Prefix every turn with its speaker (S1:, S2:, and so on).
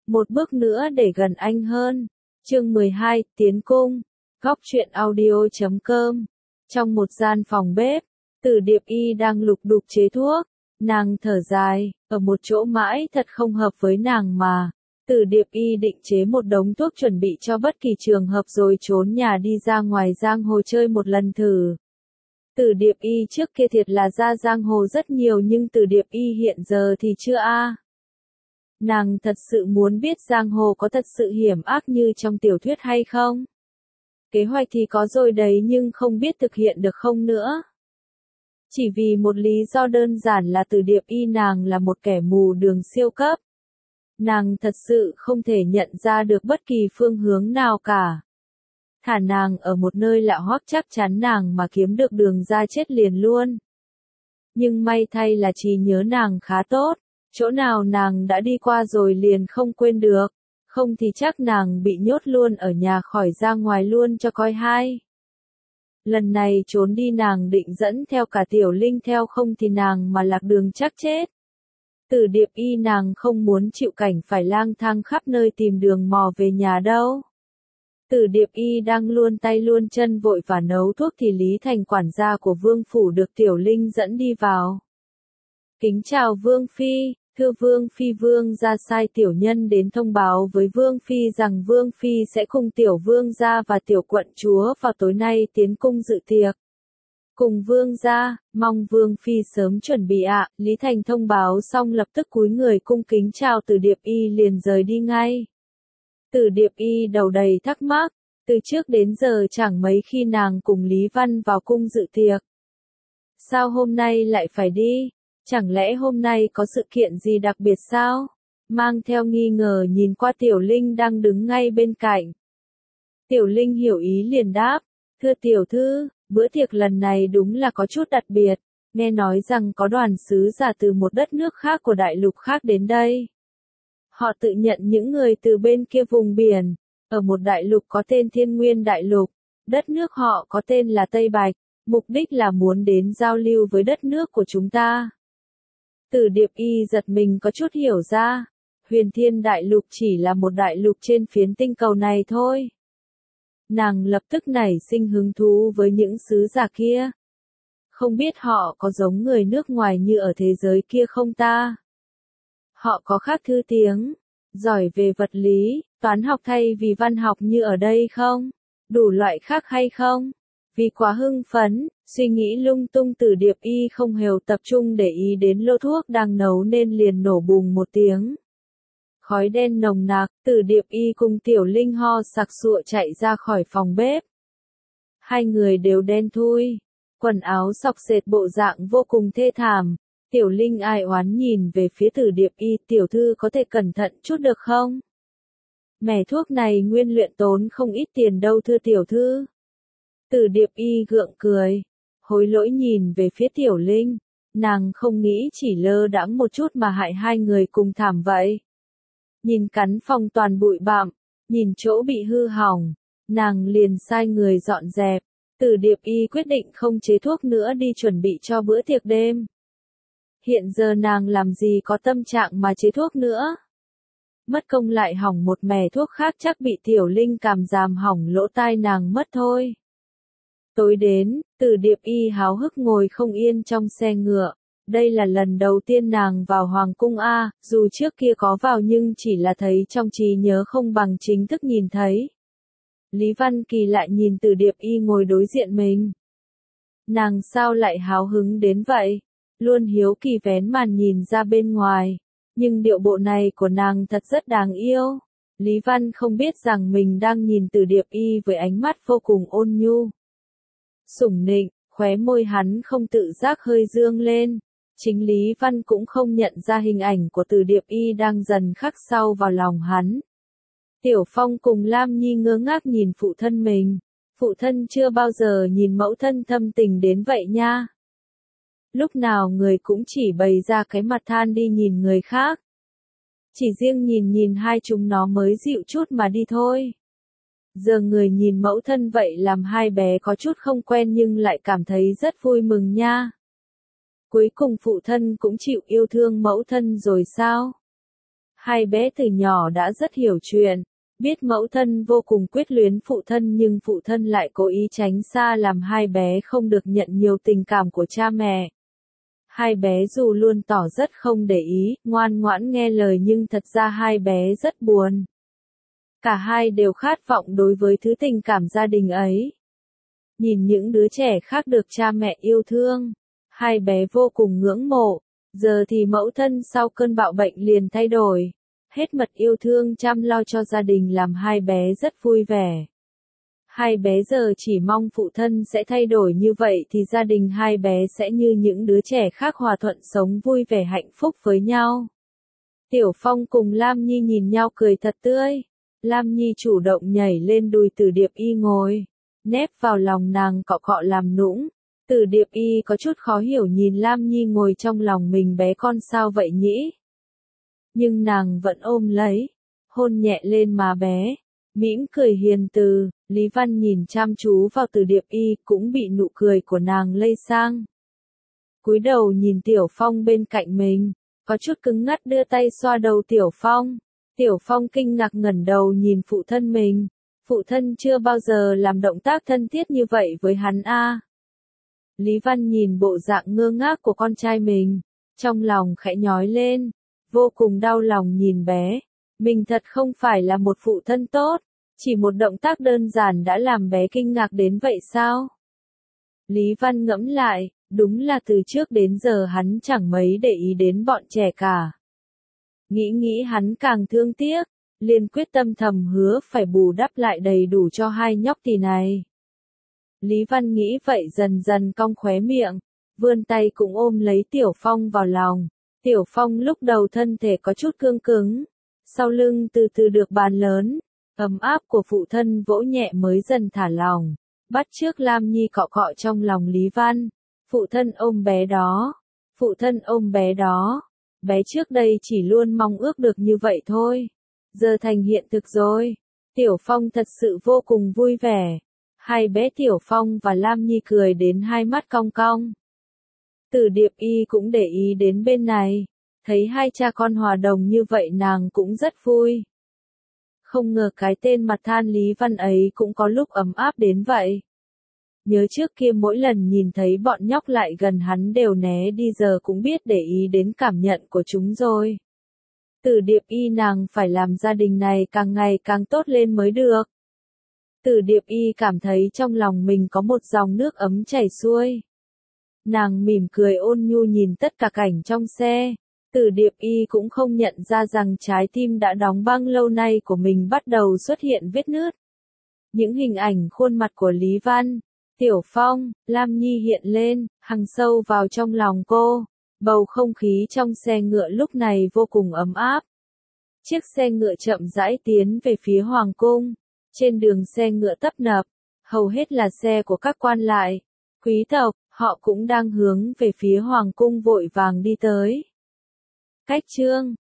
S1: một bước nữa để gần anh hơn. Chương 12, Tiến Cung. Góc truyện audio.com. Trong một gian phòng bếp, Từ Điệp Y đang lục đục chế thuốc. Nàng thở dài, ở một chỗ mãi thật không hợp với nàng mà. Từ Điệp Y định chế một đống thuốc chuẩn bị cho bất kỳ trường hợp rồi trốn nhà đi ra ngoài giang hồ chơi một lần thử. Từ Điệp Y trước kia thiệt là ra giang hồ rất nhiều nhưng Từ Điệp Y hiện giờ thì chưa a. Nàng thật sự muốn biết giang hồ có thật sự hiểm ác như trong tiểu thuyết hay không? Kế hoạch thì có rồi đấy nhưng không biết thực hiện được không nữa. Chỉ vì một lý do đơn giản là Từ Điệp Y nàng là một kẻ mù đường siêu cấp. Nàng thật sự không thể nhận ra được bất kỳ phương hướng nào cả. Thả nàng ở một nơi lạ hoắc chắc chắn nàng mà kiếm được đường ra chết liền luôn. Nhưng may thay là trí nhớ nàng khá tốt, chỗ nào nàng đã đi qua rồi liền không quên được, không thì chắc nàng bị nhốt luôn ở nhà khỏi ra ngoài luôn cho coi hay. Lần này trốn đi nàng định dẫn theo cả Tiểu Linh theo không thì nàng mà lạc đường chắc chết. Từ Điệp Y nàng không muốn chịu cảnh phải lang thang khắp nơi tìm đường mò về nhà đâu. Từ Điệp Y đang luôn tay luôn chân vội và nấu thuốc thì Lý Thành quản gia của Vương Phủ được Tiểu Linh dẫn đi vào. Kính chào Vương Phi, thưa Vương Phi Vương gia sai tiểu nhân đến thông báo với Vương Phi rằng Vương Phi sẽ cùng Tiểu Vương gia và Tiểu Quận Chúa vào tối nay tiến cung dự tiệc. Cùng Vương gia, mong Vương Phi sớm chuẩn bị ạ. Lý Thành thông báo xong lập tức cúi người cung kính chào Từ Điệp Y liền rời đi ngay. Từ Điệp Y đầu đầy thắc mắc, từ trước đến giờ chẳng mấy khi nàng cùng Lý Văn vào cung dự tiệc. Sao hôm nay lại phải đi? Chẳng lẽ hôm nay có sự kiện gì đặc biệt sao? Mang theo nghi ngờ nhìn qua Tiểu Linh đang đứng ngay bên cạnh. Tiểu Linh hiểu ý liền đáp, thưa tiểu thư, bữa tiệc lần này đúng là có chút đặc biệt, nghe nói rằng có đoàn sứ giả từ một đất nước khác của đại lục khác đến đây. Họ tự nhận những người từ bên kia vùng biển, ở một đại lục có tên Thiên Nguyên Đại Lục, đất nước họ có tên là Tây Bạch, mục đích là muốn đến giao lưu với đất nước của chúng ta. Từ Điệp Y giật mình có chút hiểu ra, Huyền Thiên Đại Lục chỉ là một đại lục trên phiến tinh cầu này thôi. Nàng lập tức nảy sinh hứng thú với những sứ giả kia. Không biết họ có giống người nước ngoài như ở thế giới kia không ta? Họ có khác thư tiếng, giỏi về vật lý, toán học thay vì văn học như ở đây không? Đủ loại khác hay không? Vì quá hưng phấn, suy nghĩ lung tung Từ Điệp Y không hề tập trung để ý đến lô thuốc đang nấu nên liền nổ bùng một tiếng. Khói đen nồng nặc, Từ Điệp Y cùng Tiểu Linh ho sặc sụa chạy ra khỏi phòng bếp. Hai người đều đen thui, quần áo xộc xệch bộ dạng vô cùng thê thảm. Tiểu Linh ai oán nhìn về phía Từ Điệp Y, tiểu thư có thể cẩn thận chút được không? Mẻ thuốc này nguyên luyện tốn không ít tiền đâu thưa tiểu thư. Từ Điệp Y gượng cười, hối lỗi nhìn về phía Tiểu Linh, nàng không nghĩ chỉ lơ đãng một chút mà hại hai người cùng thảm vậy. Nhìn căn phòng toàn bụi bặm, nhìn chỗ bị hư hỏng, nàng liền sai người dọn dẹp. Từ Điệp Y quyết định không chế thuốc nữa đi chuẩn bị cho bữa tiệc đêm. Hiện giờ nàng làm gì có tâm trạng mà chế thuốc nữa. Mất công lại hỏng một mẻ thuốc khác chắc bị Tiểu Linh cảm giảm hỏng lỗ tai nàng mất thôi. Tối đến, Từ Điệp Y háo hức ngồi không yên trong xe ngựa. Đây là lần đầu tiên nàng vào Hoàng cung A, dù trước kia có vào nhưng chỉ là thấy trong trí nhớ không bằng chính thức nhìn thấy. Lý Văn Kỳ lại nhìn Từ Điệp Y ngồi đối diện mình. Nàng sao lại háo hứng đến vậy? Luôn hiếu kỳ vén màn nhìn ra bên ngoài. Nhưng điệu bộ này của nàng thật rất đáng yêu. Lý Văn không biết rằng mình đang nhìn Từ Điệp Y với ánh mắt vô cùng ôn nhu. Sủng nịnh, khóe môi hắn không tự giác hơi dương lên. Chính Lý Văn cũng không nhận ra hình ảnh của Từ Điệp Y đang dần khắc sâu vào lòng hắn. Tiểu Phong cùng Lam Nhi ngơ ngác nhìn phụ thân mình. Phụ thân chưa bao giờ nhìn mẫu thân thâm tình đến vậy nha. Lúc nào người cũng chỉ bày ra cái mặt than đi nhìn người khác. Chỉ riêng nhìn hai chúng nó mới dịu chút mà đi thôi. Giờ người nhìn mẫu thân vậy làm hai bé có chút không quen nhưng lại cảm thấy rất vui mừng nha. Cuối cùng phụ thân cũng chịu yêu thương mẫu thân rồi sao? Hai bé từ nhỏ đã rất hiểu chuyện, biết mẫu thân vô cùng quyết luyến phụ thân nhưng phụ thân lại cố ý tránh xa làm hai bé không được nhận nhiều tình cảm của cha mẹ. Hai bé dù luôn tỏ rất không để ý, ngoan ngoãn nghe lời nhưng thật ra hai bé rất buồn. Cả hai đều khát vọng đối với thứ tình cảm gia đình ấy. Nhìn những đứa trẻ khác được cha mẹ yêu thương, hai bé vô cùng ngưỡng mộ. Giờ thì mẫu thân sau cơn bạo bệnh liền thay đổi. Hết mật yêu thương chăm lo cho gia đình làm hai bé rất vui vẻ. Hai bé giờ chỉ mong phụ thân sẽ thay đổi như vậy thì gia đình hai bé sẽ như những đứa trẻ khác hòa thuận sống vui vẻ hạnh phúc với nhau. Tiểu Phong cùng Lam Nhi nhìn nhau cười thật tươi. Lam Nhi chủ động nhảy lên đùi Từ Điệp Y ngồi, nép vào lòng nàng cọ cọ làm nũng. Từ Điệp Y có chút khó hiểu nhìn Lam Nhi ngồi trong lòng mình bé con sao vậy nhỉ? Nhưng nàng vẫn ôm lấy, hôn nhẹ lên má bé, mỉm cười hiền từ. Lý Văn nhìn chăm chú vào Từ Điệp Y cũng bị nụ cười của nàng lây sang. Cúi đầu nhìn Tiểu Phong bên cạnh mình, có chút cứng ngắc đưa tay xoa đầu Tiểu Phong. Tiểu Phong kinh ngạc ngẩng đầu nhìn phụ thân mình. Phụ thân chưa bao giờ làm động tác thân thiết như vậy với hắn a. Lý Văn nhìn bộ dạng ngơ ngác của con trai mình, trong lòng khẽ nhói lên, vô cùng đau lòng nhìn bé. Mình thật không phải là một phụ thân tốt, chỉ một động tác đơn giản đã làm bé kinh ngạc đến vậy sao? Lý Văn ngẫm lại, đúng là từ trước đến giờ hắn chẳng mấy để ý đến bọn trẻ cả. Nghĩ hắn càng thương tiếc, liền quyết tâm thầm hứa phải bù đắp lại đầy đủ cho hai nhóc tỳ này. Lý Văn nghĩ vậy dần dần cong khóe miệng, vươn tay cũng ôm lấy Tiểu Phong vào lòng. Tiểu Phong lúc đầu thân thể có chút cương cứng, sau lưng từ từ được bàn lớn, ấm áp của phụ thân vỗ nhẹ mới dần thả lòng, bắt chước Lam Nhi cọ cọ trong lòng Lý Văn. Phụ thân ôm bé đó, phụ thân ôm bé đó. Bé trước đây chỉ luôn mong ước được như vậy thôi, giờ thành hiện thực rồi. Tiểu Phong thật sự vô cùng vui vẻ. Hai bé Tiểu Phong và Lam Nhi cười đến hai mắt cong cong. Từ Điệp Y cũng để ý đến bên này, thấy hai cha con hòa đồng như vậy nàng cũng rất vui. Không ngờ cái tên mặt than Lý Văn ấy cũng có lúc ấm áp đến vậy. Nhớ trước kia mỗi lần nhìn thấy bọn nhóc lại gần hắn đều né đi, giờ cũng biết để ý đến cảm nhận của chúng rồi. Từ Điệp Y nàng phải làm gia đình này càng ngày càng tốt lên mới được. Từ Điệp Y cảm thấy trong lòng mình có một dòng nước ấm chảy xuôi. Nàng mỉm cười ôn nhu nhìn tất cả cảnh trong xe. Từ Điệp Y cũng không nhận ra rằng trái tim đã đóng băng lâu nay của mình bắt đầu xuất hiện vết nứt. Những hình ảnh khuôn mặt của Lý Văn, Tiểu Phong, Lam Nhi hiện lên, hằn sâu vào trong lòng cô. Bầu không khí trong xe ngựa lúc này vô cùng ấm áp. Chiếc xe ngựa chậm rãi tiến về phía Hoàng cung. Trên đường xe ngựa tấp nập, hầu hết là xe của các quan lại, quý tộc, họ cũng đang hướng về phía Hoàng cung vội vàng đi tới. Cách chương